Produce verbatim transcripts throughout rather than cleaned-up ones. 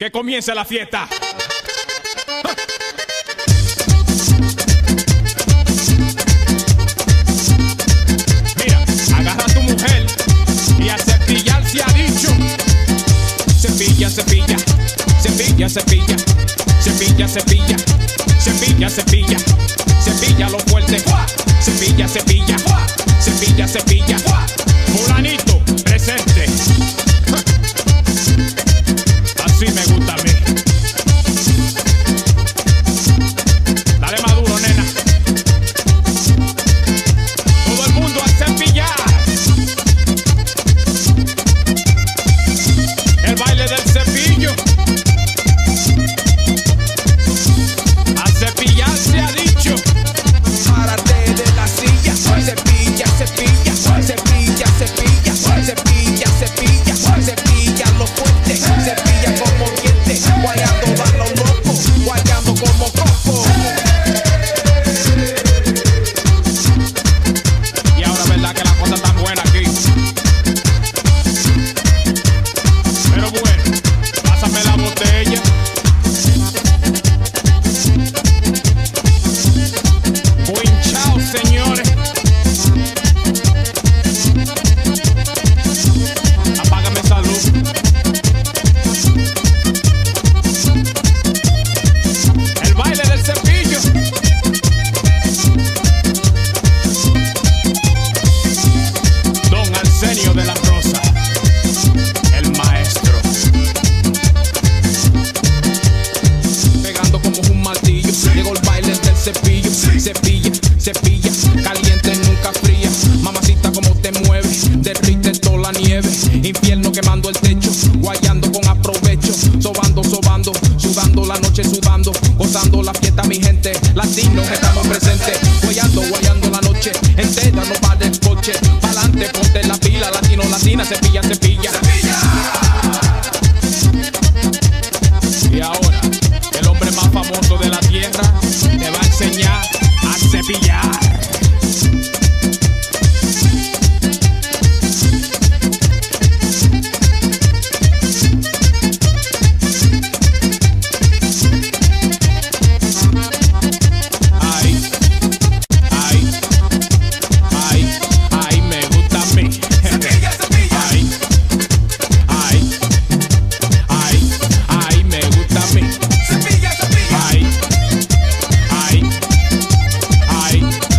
Que comience la fiesta. Mira, agarra a tu mujer y a cepillar se ha dicho. Cepilla, cepilla, cepilla, cepilla, cepilla, cepilla, cepilla, cepilla, cepilla lo fuerte. Cepilla, cepilla, cepilla, cepilla. Fulanito, presente. Así me gusta a mí. Dale más duro, nena. Todo el mundo a cepillar. El baile del cepillo. A cepillar se ha dicho. Párate de la silla, cepilla, cepilla, cepilla, cepilla, cepilla, cepilla, cepilla lo fuerte, cepilla como diente, guayando a lo loco, guayando como coco. Y ahora verdad que la cosa está buena aquí. Pero bueno, pásame la botella. Buen chao, señores. Apágame esa luz. El baile del cepillo. Don Arsenio de la Rosa, el maestro. Pegando como un martillo, llegó el baile del cepillo, cepilla, cepilla, caliente nunca fría, mamacita como te mueve, derrite toda la nieve, infierno quemando el techo, guayando con aprovecho, sobando, sobando, sudando la noche, sudando, gozando la fiesta mi gente, latinos estamos presentes, guayando, guayando la noche, entera no vale el coche, pa'lante ponte la pila, latino, latina, cepilla, cepilla, Y ahora, el hombre más famoso de la tierra te va a enseñar a cepillar. Ay, ay, ay, ay, me gusta a mí. Ay, ay, ay, ay, me gusta a mí. Ay, ay, ay.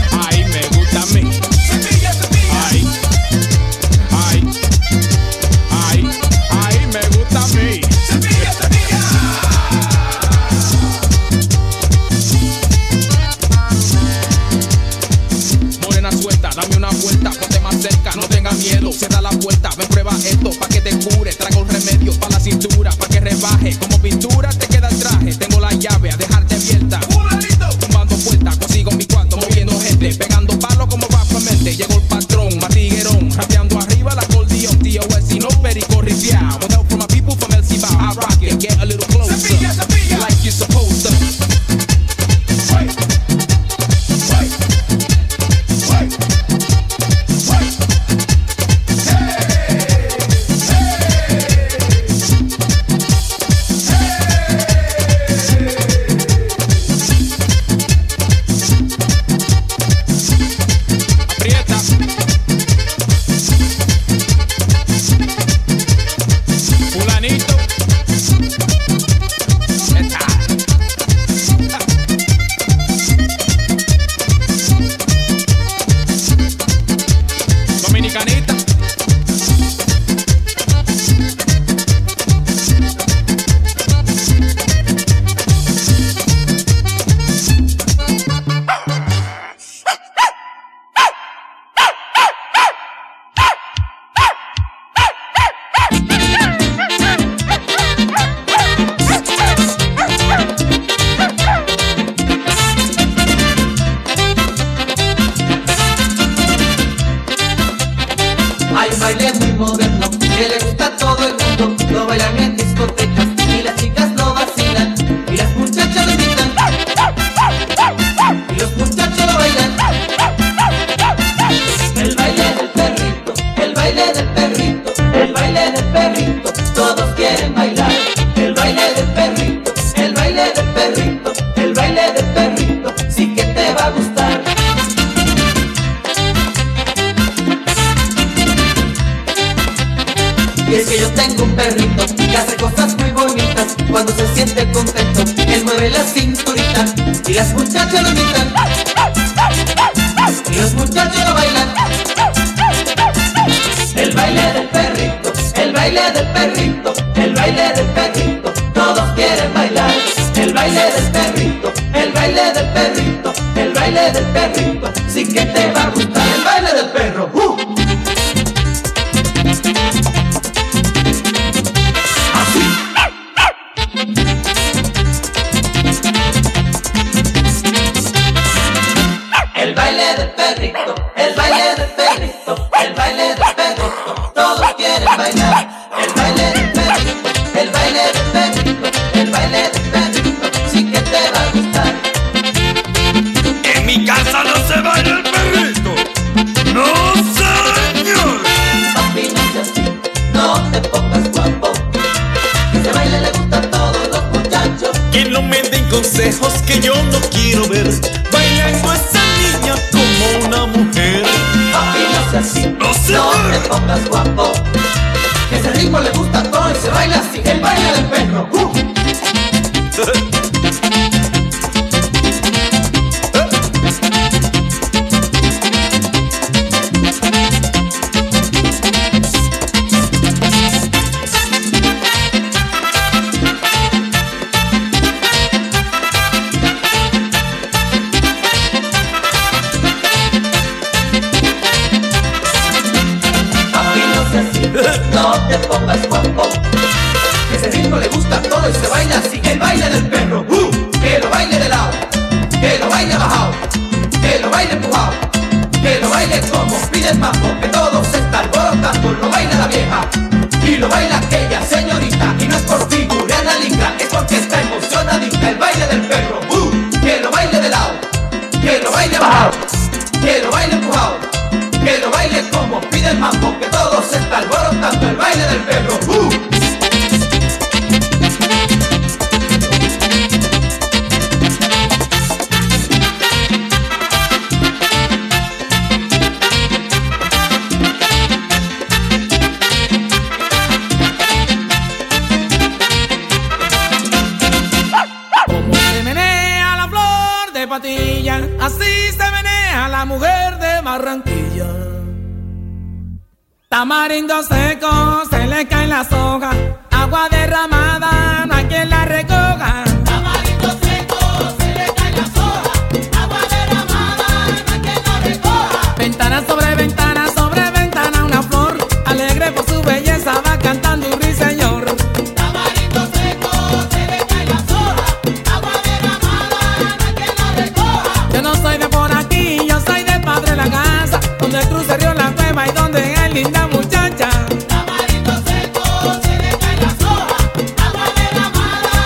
siente contento. Él mueve la cinturita y las muchachas lo imitan. Y los muchachos lo bailan. El baile del perrito, el baile del perrito, el baile del perrito, todos quieren bailar. El baile del perrito, el baile del perrito, el baile del perrito, sí que te va a gustar. El baile del perro, uh. Así. El baile del perrito, el baile del perrito, el baile del perrito, todos quieren bailar. El baile del perrito, el baile del perrito, el baile del perrito, sí que te va a gustar. En mi casa no se baila el perrito. No, señor. Papi, no seas así, no te pongas guapo. Ese baile le gusta a todos los muchachos. Que no me den consejos que yo no quiero ver. Bailando a esa niña como una mujer. Papi, no seas así, No, no señor. te pongas guapo. Que ese ritmo le gusta a todos y se baila así. El baile del perro, uh. No te pongas guapo. Ese ritmo le gusta a todo y se baila así. El baile del perro, uh. Que lo baile de lado, que lo baile bajado, que lo baile empujado, que lo baile como pide el mambo. Que todo se está alborotando. Lo baila la vieja y lo baila aquella señorita. Y no es por figura analítica, es porque está emocionadita. El baile del perro, uh. Que lo baile de lado, que lo baile bajado, que lo baile empujado, que lo baile como pide el mambo. Que todo se está alborotando. El baile del perro, uh. Como se menea la flor de Patilla, así se menea la mujer de Barranquilla. Tamarindo seco, se le caen las hojas, agua derramada, no hay quien la recoja. Tamarindo seco, se le caen las hojas, agua derramada, no hay quien la recoja. Ventana sobre ventana, sobre ventana, una flor, alegre por su belleza, va cantando un ruiseñor. Tamarindo seco, se le caen las hojas, agua derramada, no hay quien la recoja. Yo no soy de por aquí, yo soy del padre de la casa, donde el cruce río la cueva y donde es linda muchacha. Tamarindo seco, se le caen las hojas, agua derramada,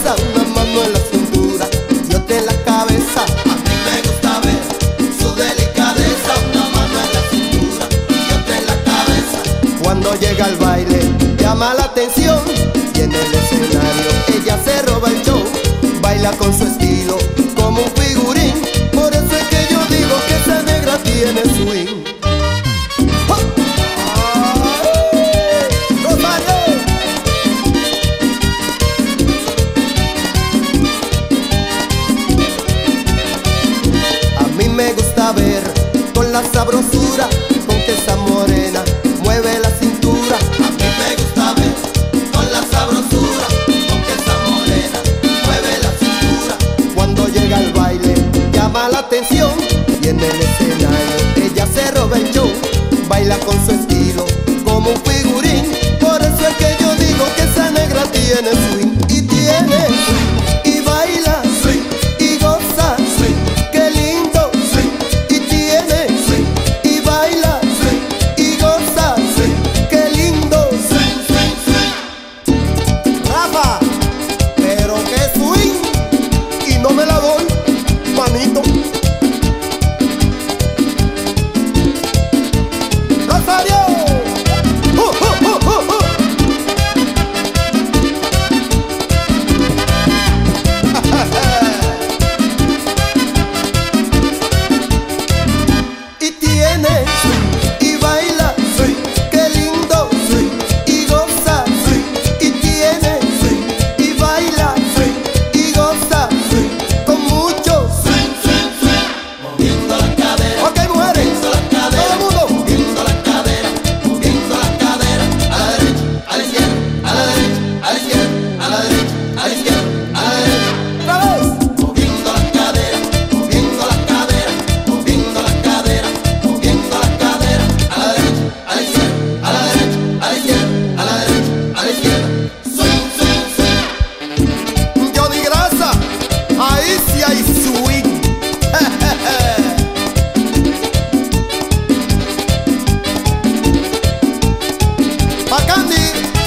cabeza, una mano en la cintura y otra en la cabeza. A mí me gusta ver su delicadeza, una mano en la cintura y otra en la cabeza. Cuando llega al baile llama la atención y en el escenario ella se roba el show. Baila con su estilo como un figurín, por eso es que yo digo que esa negra tiene swing. Me gusta ver con la sabrosura con que esa morena mueve la cintura. A mí me gusta ver con la sabrosura con que esa morena mueve la cintura. Cuando llega al baile llama la atención y en el escenario ella se roba el show. Baila con su estilo como un figurín, por eso es que yo digo que esa negra tiene swing. Y tiene swing y baila swing y goza swing. Qué lindo swing. Y tiene swing y baila swing y goza swing. Qué lindo swing, swing, swing. Rafa, pero qué swing. Y no me la doy, manito. Rosario. Uh, uh, uh, uh, uh. Y tiene swing y baila swing, qué lindo swing y goza swing. Y tiene swing y baila swing y goza swing con mucho swing, swing, swing. Moviendo la cadera, Ok, mujeres, moviendo la cadera, todo el mundo. moviendo la cadera, moviendo la cadera, a la derecha, a la izquierda, a la derecha, a la izquierda, a la derecha, a la izquierda, a la derecha. Otra vez. Moviendo la cadera, moviendo la cadera, moviendo la cadera, moviendo la cadera, a la derecha, a la izquierda, a la derecha, a la izquierda, a la derecha, a la izquierda. Swing, swing, swing. Johnny Grasa, ahí sí hay swing. Pa' Candy.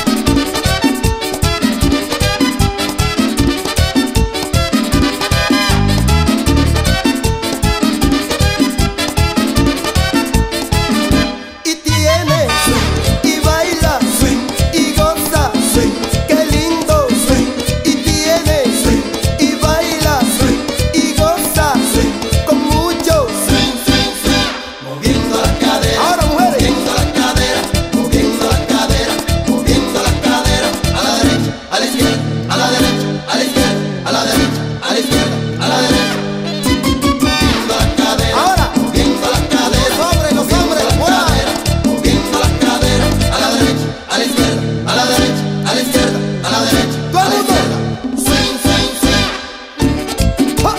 Y tiene swing y baila swing y goza swing. Qué lindo swing. Y tiene swing y baila swing y goza swing con mucho swing, swing, swing. Moviendo la cadera, Ahora, mujeres. moviendo la cadera, moviendo la cadera, moviendo la cadera, a la derecha, a la izquierda, a la derecha, a la izquierda, a la derecha, a la izquierda, a la derecha. Moviendo la cadera, Ahora. moviendo la cadera, Los hombres, los moviendo hombres, la fuera. cadera, moviendo la cadera, a la derecha, a la izquierda, a la derecha, a la izquierda, a la derecha, Todo a el la mundo. izquierda. Swing, swing, swing. ¡Ja!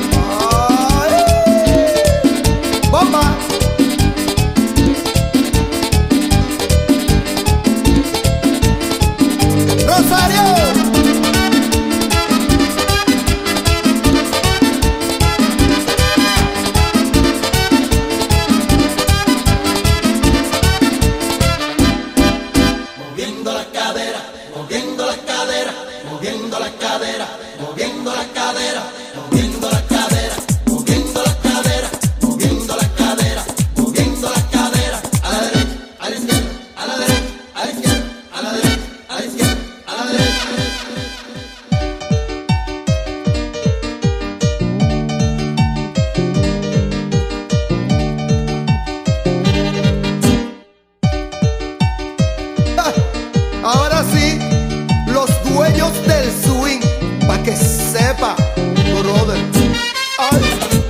¡Ay! ¡Bomba! ¡Rosario! Moviendo la cadera, moviendo la cadera, moviendo la cadera, moviendo la cadera, moviendo la cadera, moviendo la cadera, moviendo la cadera, moviendo la cadera, a la derecha, a la izquierda, a la derecha, a la izquierda, a la derecha, a la izquierda, a la derecha. ¡Ja! Ahora sí, los dueños del swing, pa' que sepa, brother. ¡Ay!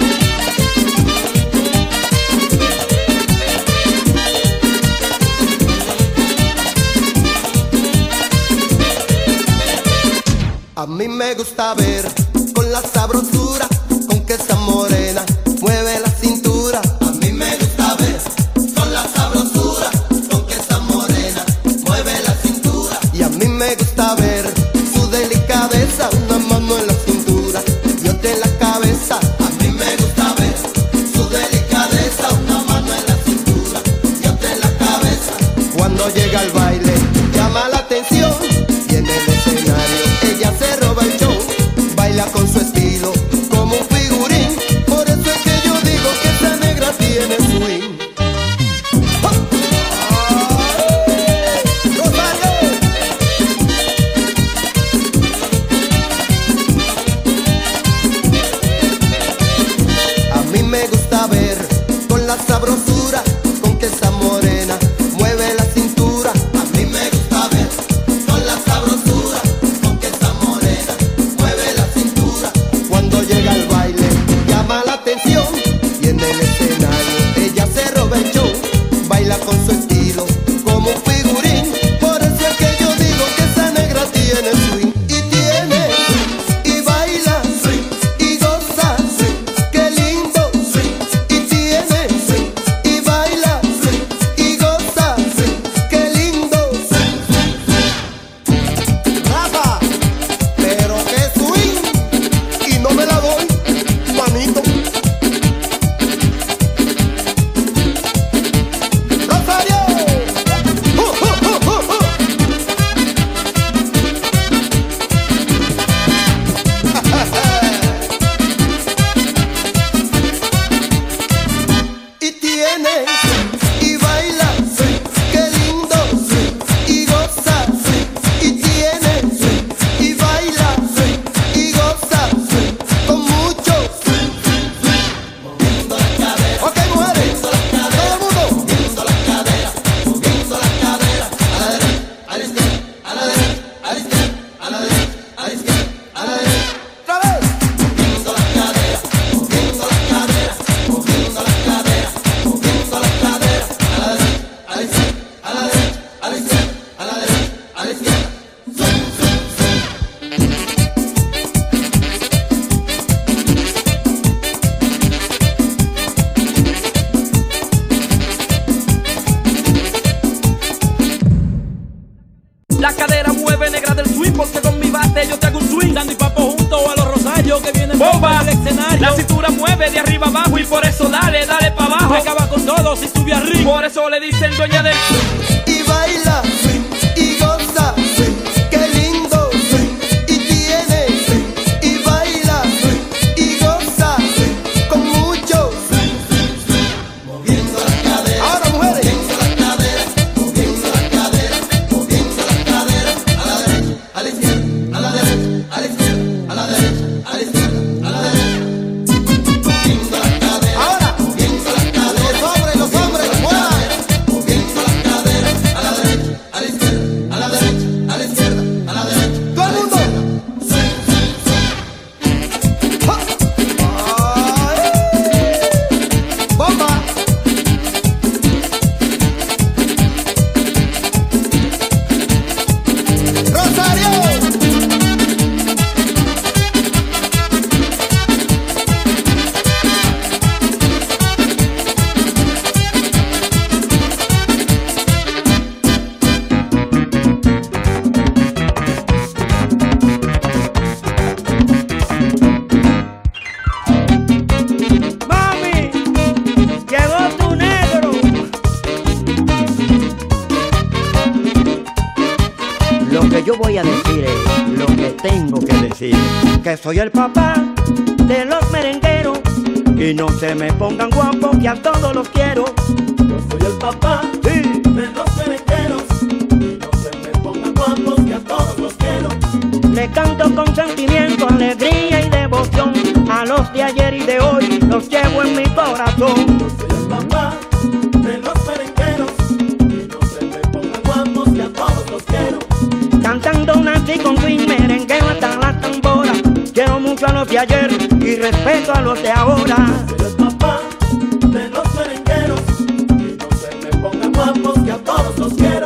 A mí me gusta ver con la sabrosura con que esa morena mueve la cintura. A mí me gusta ver con la sabrosura con que esa morena mueve la cintura. Y a mí me gusta ver su delicadeza, una mano en la cintura y otra en la cabeza. A mí me gusta ver su delicadeza, una mano en la cintura y otra en la cabeza. Cuando llega al baile llama la atención y en el escenario ella se roba el show. swing. Sandy y Papo junto a los Rosarios que vienen Bomba al escenario. La cintura mueve de arriba abajo y por eso dale, dale pa' abajo. Acaba con todo si sube a ring. Por eso le dicen dueña del Y baila y goza, qué lindo. Y tiene y baila y goza con mucho. Moviendo las caderas. Ahora mujeres. Moviendo las caderas, moviendo las caderas, moviendo las caderas. A la derecha, a la izquierda, a la derecha, a la izquierda, a la derecha, a la izquierda, a la derecha. Moviendo las caderas. Ahora, moviendo las caderas. Los hombres, los hombres, muevan. Moviendo las caderas. A la derecha, a la izquierda, a la derecha, a la izquierda, a la derecha. Todo el mundo. ¡Ja! ¡Ay! ¡Bomba! ¡Rosario! Mami, llegó tu negro. Lo que yo voy a decir es lo que tengo que decir. Que soy el papá de los merengueros. Y no se me pongan guapos que a todos los quiero. Yo soy el papá sí. de los merengueros. Y no se me pongan guapos que a todos los quiero. Le canto con sentimiento, alegría y devoción. A los de ayer y de hoy los llevo en mi corazón. Yo soy el papá de los merengueros. Y no se me pongan guapos que a todos los quiero. Cantando nací con swing, merengueo hasta la tambora. Quiero mucho a los de ayer y respeto a los de ahora. Soy el papá de los merengueros. Y no se me pongan guapos que a todos los quiero.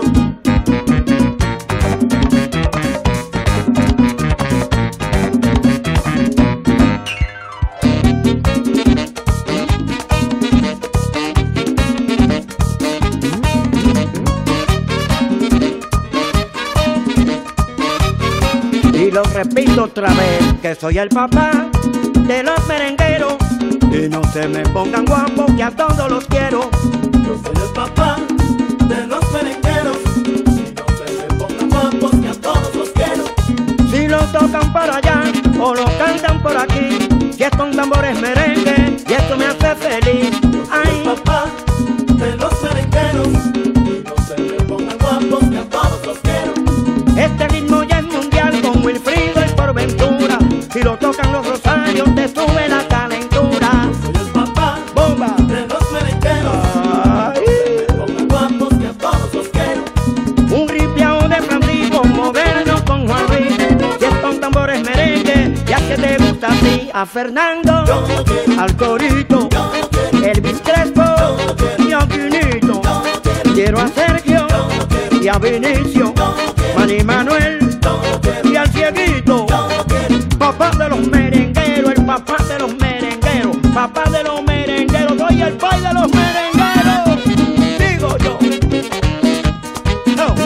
Y lo repito otra vez, que soy el papá de los merengueros. Y no se me pongan guapos que a todos los quiero. Yo soy el papá de los merengueros. Y no se me pongan guapos que a todos los quiero. Si lo tocan por allá o lo cantan por aquí, si es con tambores merengue y esto me hace feliz. Ay, papá de los merengueros. Y no se me pongan guapos que a todos los quiero. Este ritmo ya es mundial con Wilfrido y por Ventura. Si lo tocan los Rosarios te sube la calentura. Yo soy el papá bomba de los merengueros. Ay, no se me pongan guapos que a todos los quiero. Un ripiao de Francisco moderno con Juan Luis. Si es con tambores merengue, ya que te gusta a ti. A Fernando, al Corito, Elvis Crespo y a Quinito. Quiero a Sergio y a Vinicio, Manny Manuel y al Cieguito. Papá de los merengueros, el papá de los merengueros, papá de los merengueros, soy el pai de los merengueros, digo yo. No.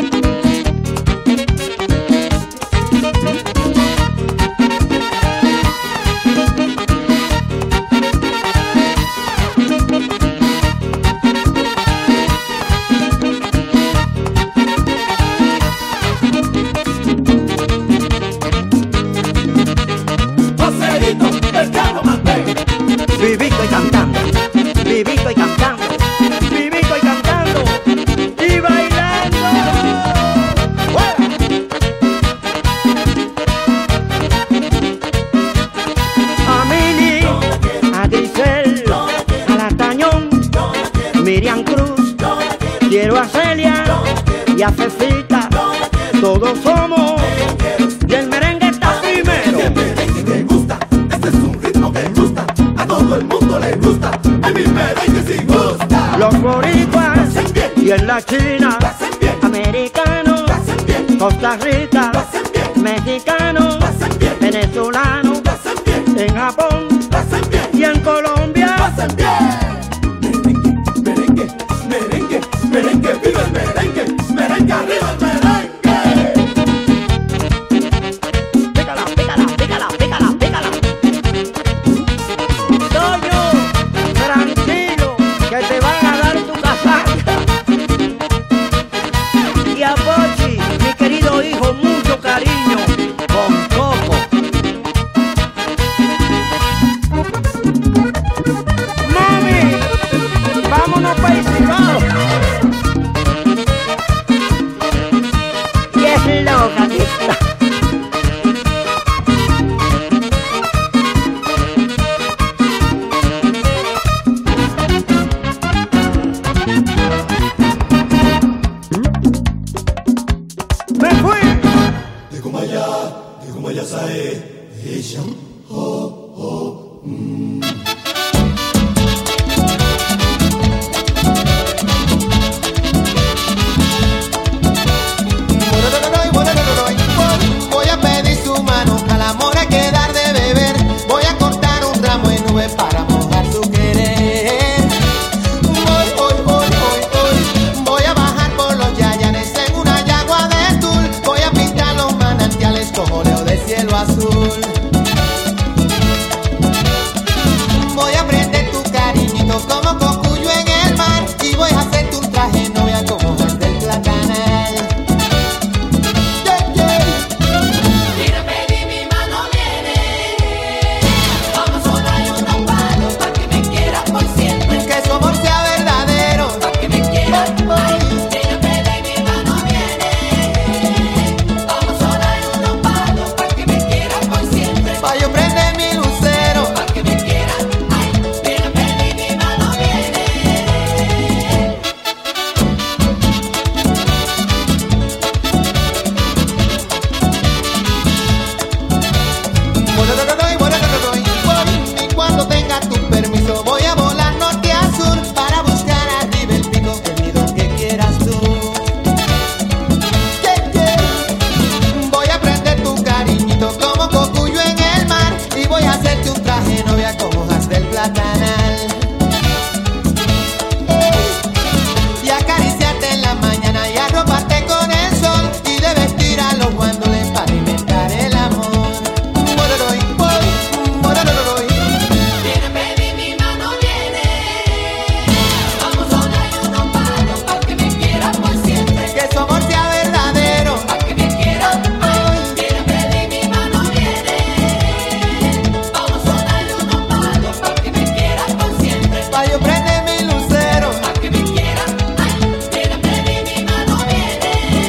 Vivito y cantando, vivito y cantando, vivito y cantando y bailando. ¡Fuera! A Mini, a Grisel, a la Tañón, Miriam Cruz, quiero a Celia y a Cecita, todos somos y el merengue está primero. El merengue me gusta, este es un ritmo que gusta, a todo el mundo le gusta, a mi merengue sí gusta. Los boricuas y en la China, americanos, Costa Rica, mexicanos, venezolanos, en Japón y en Colombia. Merengue, merengue, merengue, merengue, viva el merengue, merengue arriba el merengue. Pícala, pícala. Voy a pedir su mano, al amor hay que dar de beber. Voy a cortar un ramo de nube para mojar su querer. Voy, voy, voy, voy, voy. Voy a bajar por los yayanes en una yagua de tul. Voy a pintar los manantiales como leo de cielo azul. Voy a prender tu cariñito como cocuyo en el mar. Y voy a hacerte un traje novia como hojas del platanal. Yeah, yeah. Mira, baby, mi mano viene. Vamos a dar unos palos pa' que me quieras por siempre. Que su amor sea verdadero. Pa' que me quieras. Ay, mira, baby, mi mano viene. Vamos a dar unos palos pa' que me quieras por siempre. Pa' yo prender mi lucero. Pa' que me quieras. Ay, mira, baby, mi mano viene. Bueno, no, no, no, bueno, no, no, no, voy. Y cuando tenga tu permiso voy a volar norte a sur para buscar arriba el pico, el nido que quieras tú. Yeah, yeah. Voy a prender tu cariñito como cocuyo en el mar y voy a hacerte un traje novia como hojas del platanal. Y acariciarte en la mañana y arroparte con el sol y de vestir a los guandules para alimentar el amor. Mororoy, boy, mororoy. Mira, baby, mi mano viene. Vamos a dar unos palos pa' que me quieras por siempre. Que su amor sea verdadero. Pa' que me quieras. Ay, mira, baby, mi mano viene. Vamos a dar unos palos pa' que me quieras por siempre. Pa' yo prender mi lucero. Pa' que me quieras. Ay, mira, baby, mi mano viene.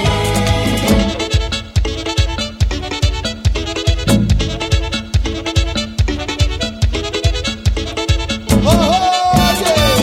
Oh, oh, yeah.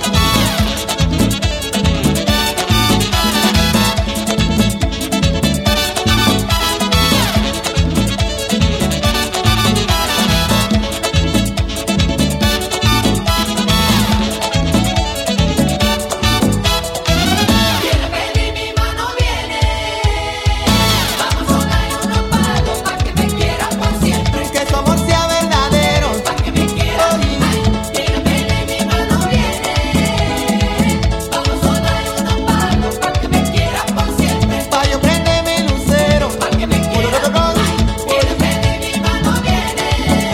Mira, baby, mi mano viene. Vamos a dar unos palos pa' que me quieras por siempre. Que su amor sea verdadero. Pa' que me quieras. Ay, mira, baby, mi mano viene. Vamos a dar unos palos pa' que me quieras por siempre. Pa' yo prender mi lucero. Pa' que me quieras. Ay, mira, baby, mi mano viene.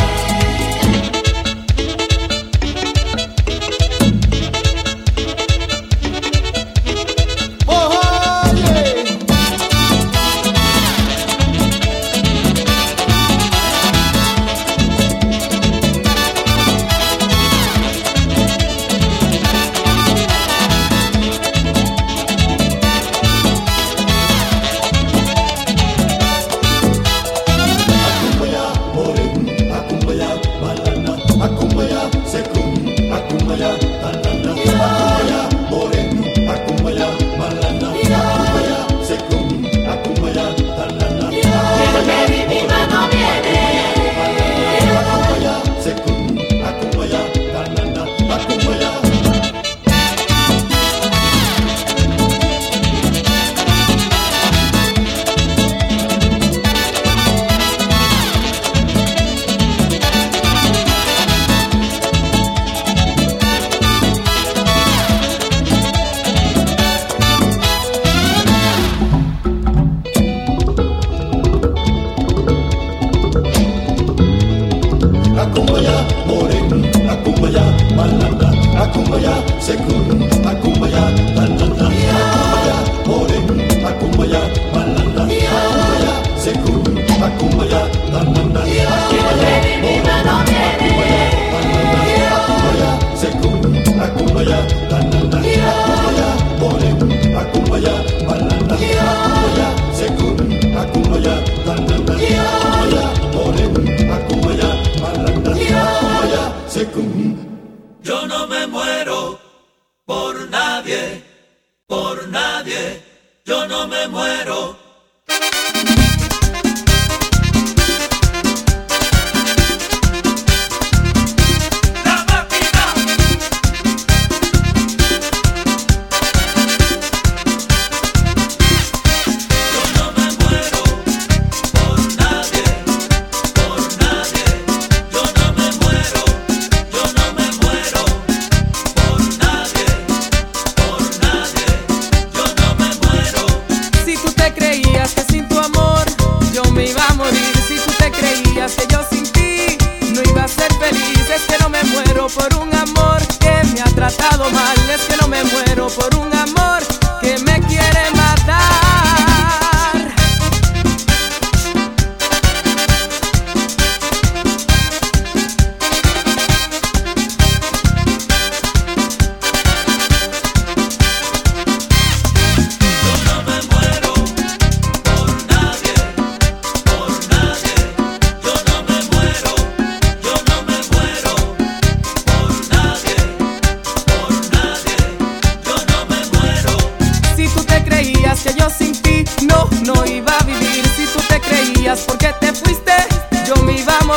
Oh, oh, yeah. Mira, baby, mi mano viene. Yo no me muero por nadie, por nadie, yo no me muero.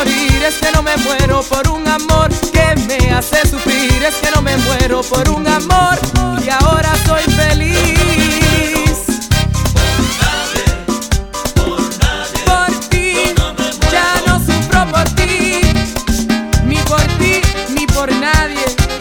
morir, es que no me muero por un amor que me hace sufrir, es que no me muero por un amor y ahora soy feliz. Por nadie, por ti, ya no sufro por ti, ni por ti, ni por nadie.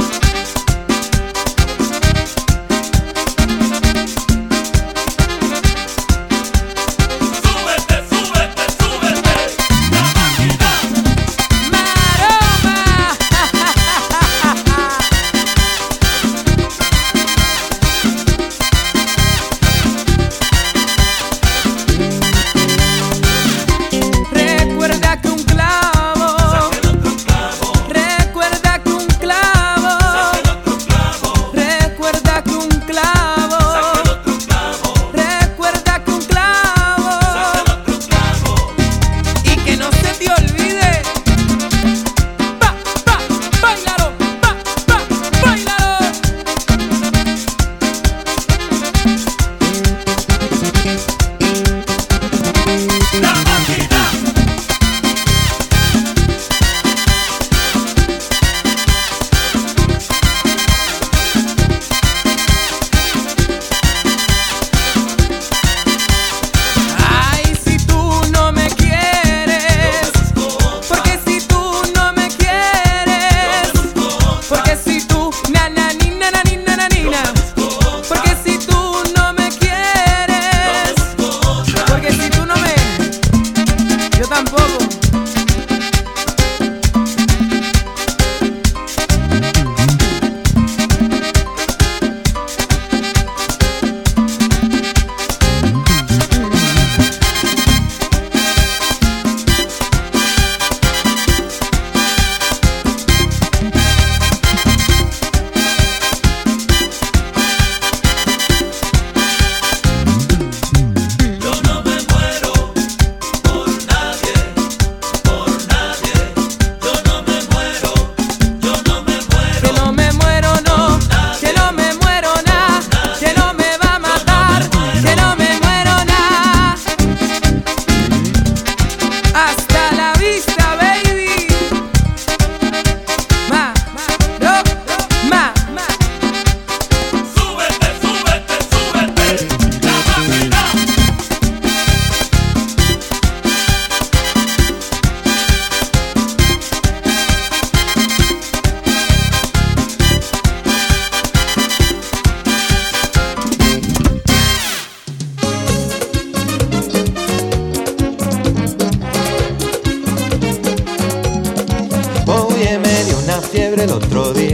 El otro día,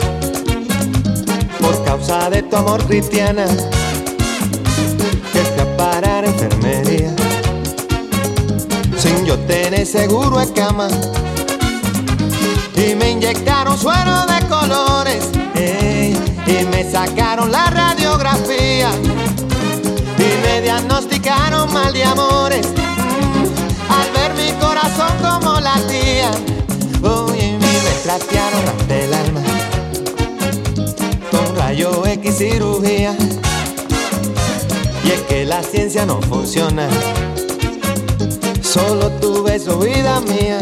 por causa de tu amor, cristiana, que fui a parar a enfermería, sin yo tener seguro de cama, y me inyectaron suero de colores, ey, y me sacaron la radiografía, y me diagnosticaron mal de amores, mm, al ver mi corazón como latía. Oye, me trastearon ante el alma con rayo X cirugía, y es que la ciencia no funciona, solo tu beso, vida mía.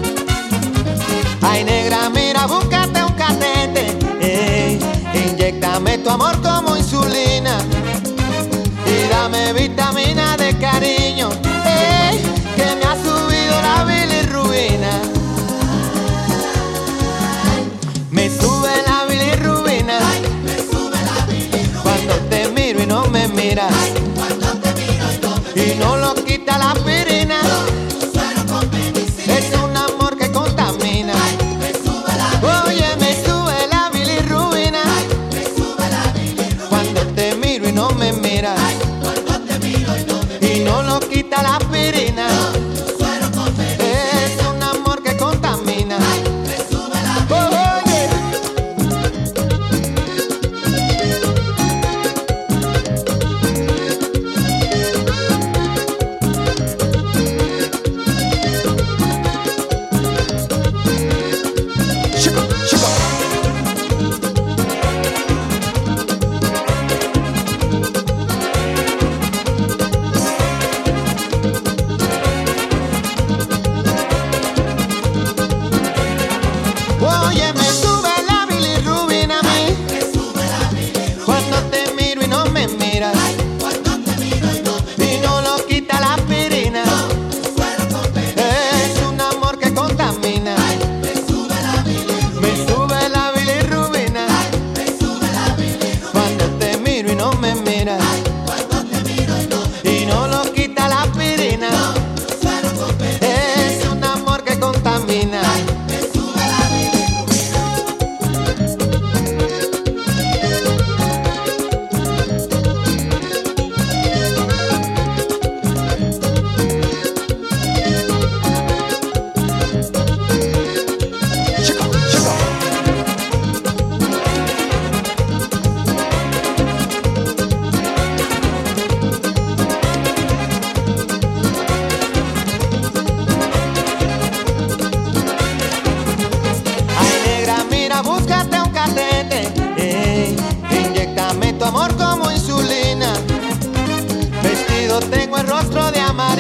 Ay, negra, mira, búscate un catete, ey, inyéctame tu amor como insulina y dame vitamina de cariño, ey, que me ha subido la bilirrubina. Me sube la bilirrubina, ay, me sube la bilirrubina. Cuando te miro y no me miras, ay, cuando te miro y no me miras. Y no lo quita la aspirina, no, tu suero con medicina. Es un amor que contamina, ay, me sube la bilirrubina. Oye, me sube la bilirrubina, ay, me sube la bilirrubina. Cuando te miro y no me miras, ay, cuando te miro y no me miras. Y no lo quita la aspirina, no, tu suero con medicina. Es un amor que contamina, ay, me sube la bilirrubina.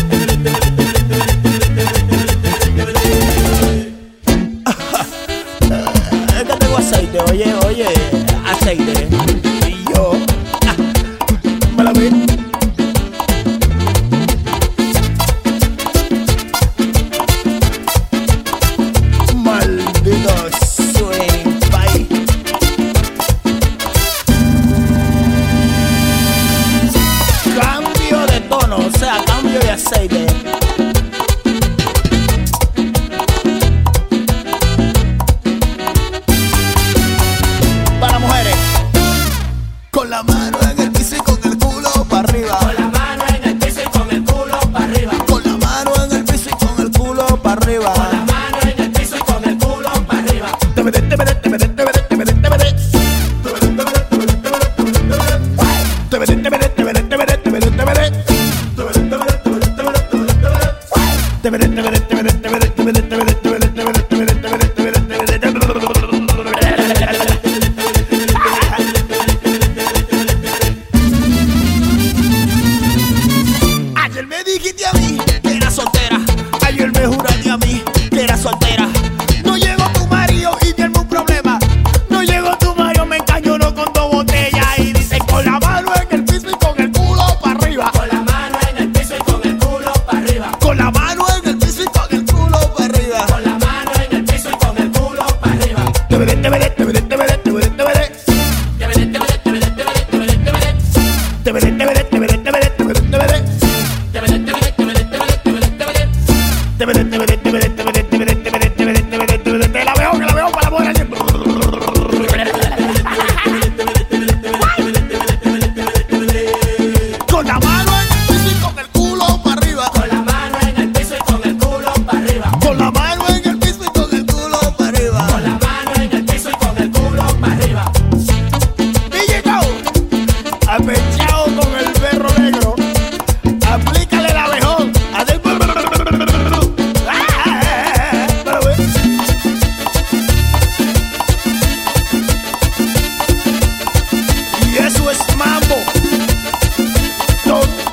Es que tengo aceite, oye, oye, aceite. Y yo, ah, me la vi. Maldito swing, bye. Cambio de tono, o sea, cambio de aceite. Para mujeres, con la mano en el piso y con el culo para arriba. Con la mano en el piso y con el culo para arriba. Con la mano en el piso y con el culo para arriba. Con la mano en el piso y con el culo para arriba. Te veré, te veré, te veré, te veré, te veré, te veré. Te veré, te veré, te veré, te veré, te veré, te veré. Te veré, te veré, te veré, te veré, te veré, te veré, te veré, te veré, te veré, te veré, te veré, te veré, te veré, te veré. Ayer me dijiste a mí que era soltera. Ayer me juraste a mí que era soltera. No llegó tu marido y tiene un problema. No llegó tu marido, me encañonó con dos botellas. Y dice con la mano en el piso y con el culo para arriba. Con la mano en el piso y con el culo para arriba. Con la mano en el piso y con el culo para arriba. Con la mano en el piso y con el culo para arriba. Te veré, te veré, te veré, te veré, te veré, te veré. Te veré, te veré, te veré, te veré, te veré, te veré. Te veré, te veré, te veré, te veré, te veré, te veré. Te veré, te veré, te veré, te veré, te veré, te veré. Te veré, te veré, te veré, te veré, te veré, te veré, te veré, te veré, te veré. Te la veo, que la veo para la mujer. Con la mano en el piso y con el culo para arriba. Con la mano en el piso y con el culo para arriba. Con la mano en el piso y con el culo para arriba. Con la mano en el piso y con el culo para arriba. D J Chao, apechado con el perro negro. Aplícale el abejón. Haz el... Y eso es mambo. Todo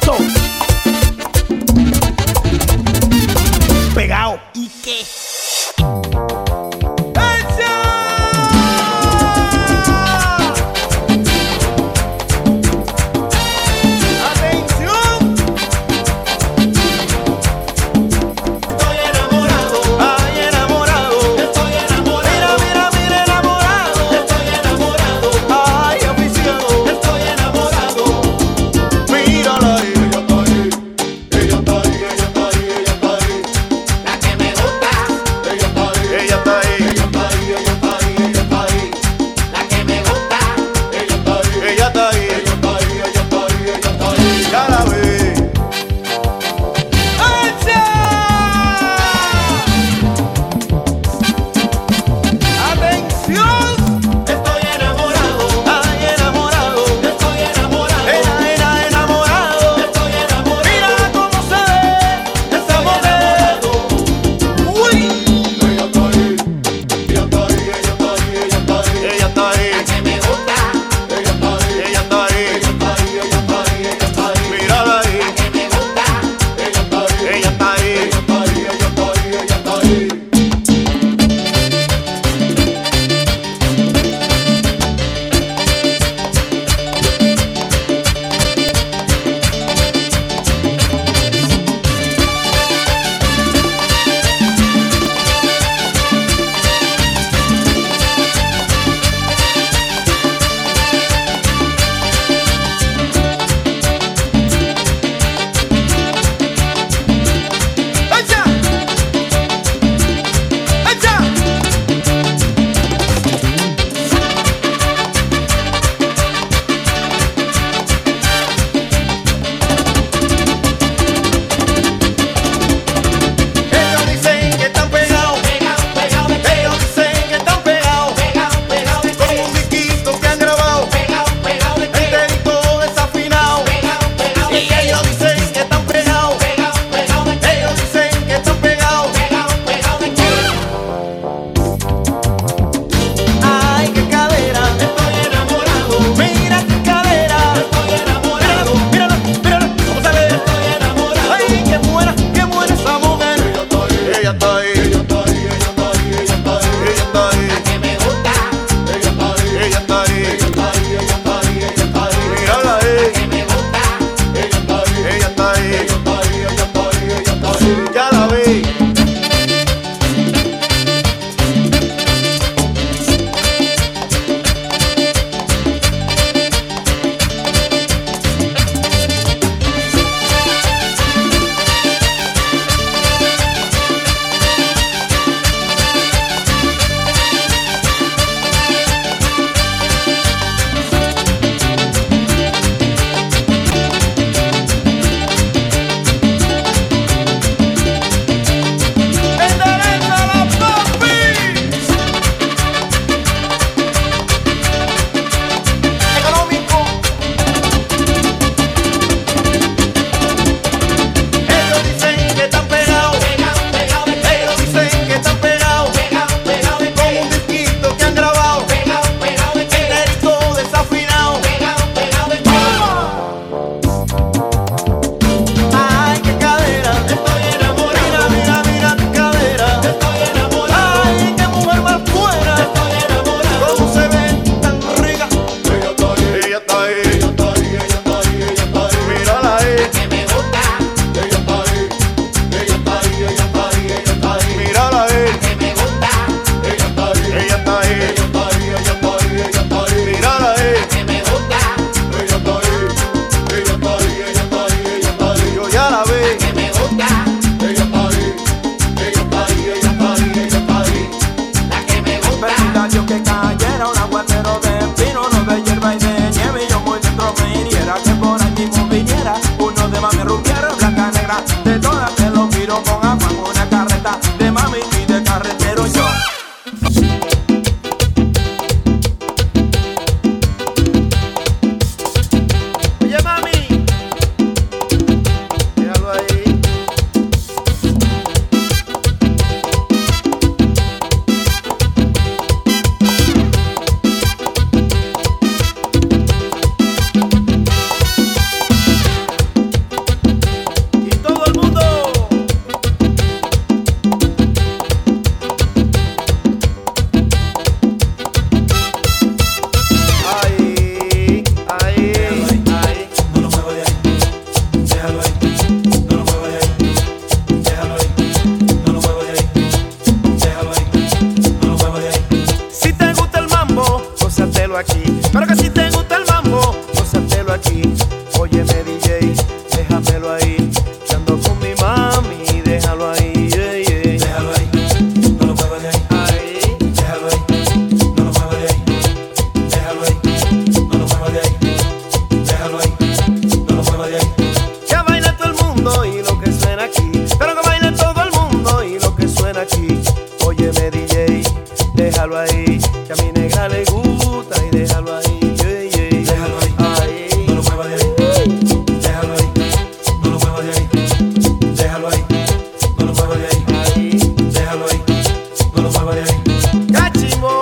déjalo ahí, no lo muevas de ahí, déjalo ahí, no lo muevas de ahí, déjalo ahí, no lo muevas de ahí. Si te gusta el mambo, gózatelo aquí. Pero que si te gusta el mambo, gózatelo aquí. Óyeme D J, déjamelo ahí. Que ando con mi mami, déjalo ahí, yeah, yeah. Déjalo ahí, no lo muevas de ahí, Ahí. déjalo ahí, no lo muevas de ahí, déjalo ahí, no lo muevas de ahí, déjalo ahí, no lo muevas de ahí. Que baile todo el mundo y lo que suena aquí. Pero que baile todo el mundo y lo que suena aquí. Óyeme D J, déjalo ahí. Que a mi negra le gusta y déjalo ahí, yeah, yeah. Déjalo ahí, Ahí. no lo muevas de ahí, déjalo ahí, no lo muevas de ahí, déjalo ahí, no lo muevas de ahí, Ahí. déjalo ahí, no lo muevas de ahí. ¡Cachimbo!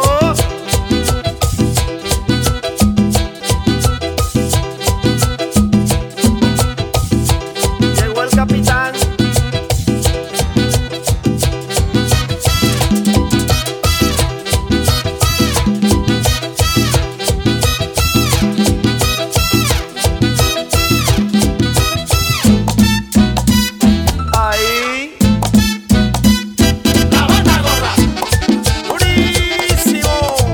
Llegó el capitán. Ahí. La banda gorda. ¡Durísimo!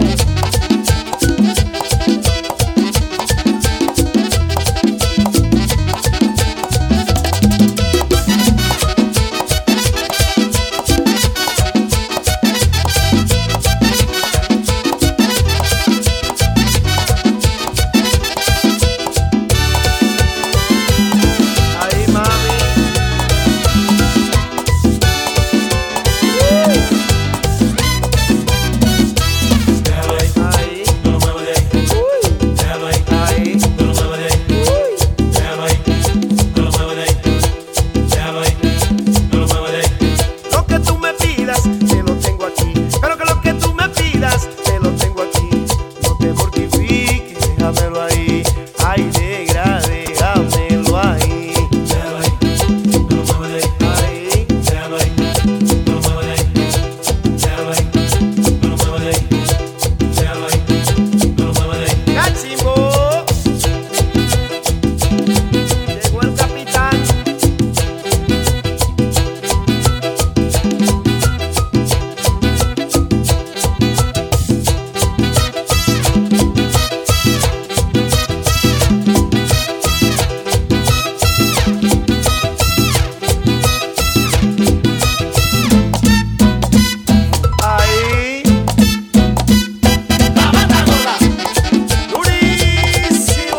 Ahí, mami. Déjalo ahí, Ahí. no lo muevas de ahí, déjalo ahí, Ahí. no lo muevas de ahí, déjalo ahí, no lo muevas de ahí, déjalo ahí, no lo muevas de ahí. Lo que tú me pidas, te lo tengo aquí. Pero que lo que tú me pidas, te lo tengo aquí. No te mortifiques, déjamelo ahí. Ay, negra, déjamelo ahí. Déjalo ahí, no lo muevas de ahí, Ahí. déjalo ahí, no lo muevas de ahí, déjalo ahí, no lo muevas de ahí, déjalo ahí, no lo muevas de ahí. ¡Cachimbo! Llegó el capitán. Ahí. La banda gorda. ¡Durísimo!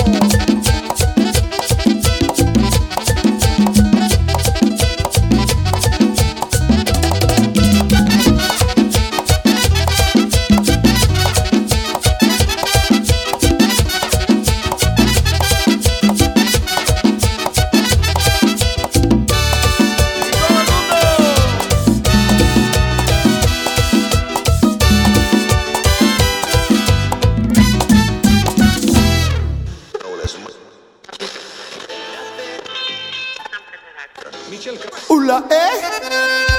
¡Y todo el mundo! Ula, eh.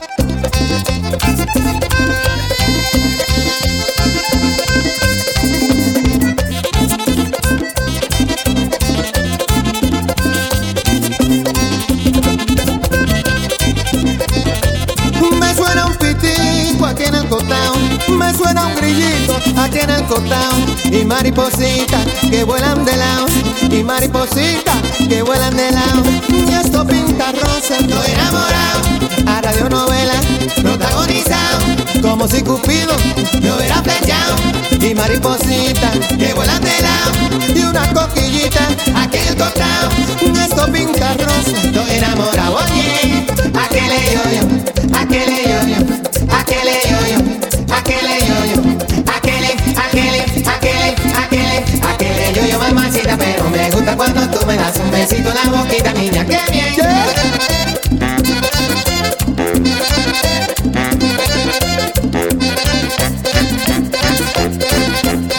Me suena un pitico aquí en el cotao, me suena un grillito aquí en el cotao, y maripositas que vuelan de lado, y maripositas que vuelan de lado. Y esto pinta rosa, estoy enamorado, a radionovela protagonizado, como si Cupido me hubiera flechado, y maripositas que vuelan de lado, y una coquillita aquí en el cotao. Esto pinta rosa, estoy enamorado, oye, aquele yo-yo, aquele yo-yo, aquele yo-yo, aquele yo-yo, aquele, aquele, aquele, aquele, aquele yo-yo, mamacita, pero me gusta cuando tú me das un besito en la boquita, niña, qué bien.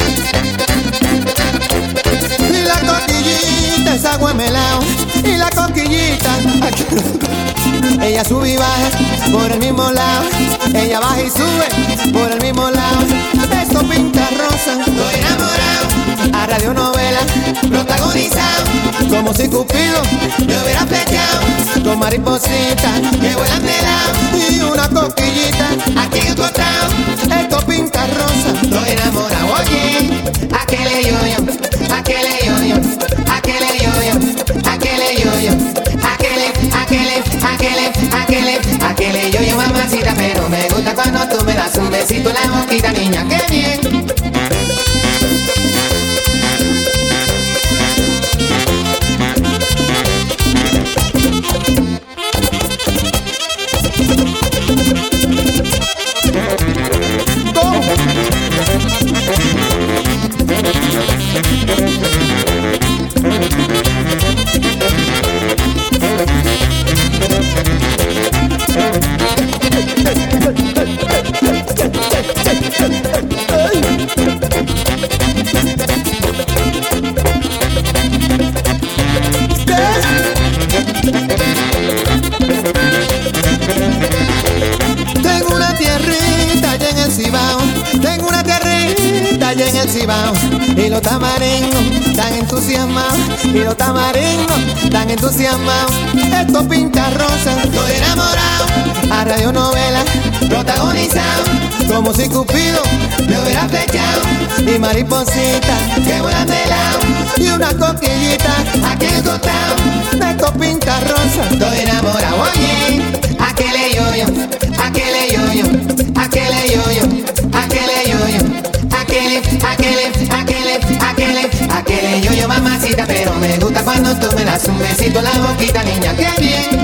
Y la coquillita es agua melao, y la coquillita coquillita. Ella sube y baja por el mismo lado. Ella baja y sube por el mismo lado. Esto pinta rosa. Estoy enamorado. A radionovela protagonizado. Como si Cupido me hubiera flechado. Con maripositas que vuelan de lado. Y una coquillita aquí en el costado. Esto pinta rosa. Estoy enamorado. Oye, aquele yo-yo, aquele yo-yo, aquele yo-yo, aquele yo-yo, aquele, aquele, aquele, aquele, aquele yo-yo, mamacita. Pero me gusta cuando tú me das un besito en la boquita, niña, qué bien. Tengo una tierrita allá en el Cibao, tengo una tierrita allá en el Cibao, y los tamaringos tan entusiasmados, y los tamaringos tan entusiasmados. Esto pinta rosa, estoy enamorado. A radionovela protagonizado, como si Cupido me hubiera flechado. Y maripositas que vuelan de lado, y una coquillita aquí en el costado. Esto pinta rosa, estoy enamorado. Oye, aquele yo-yo, aquele yo-yo, aquele yo-yo, aquele yo-yo, aquele, aquele, aquele, aquele, aquele yo-yo, mamacita. Pero me gusta cuando tú me das un besito en la boquita, niña, qué bien.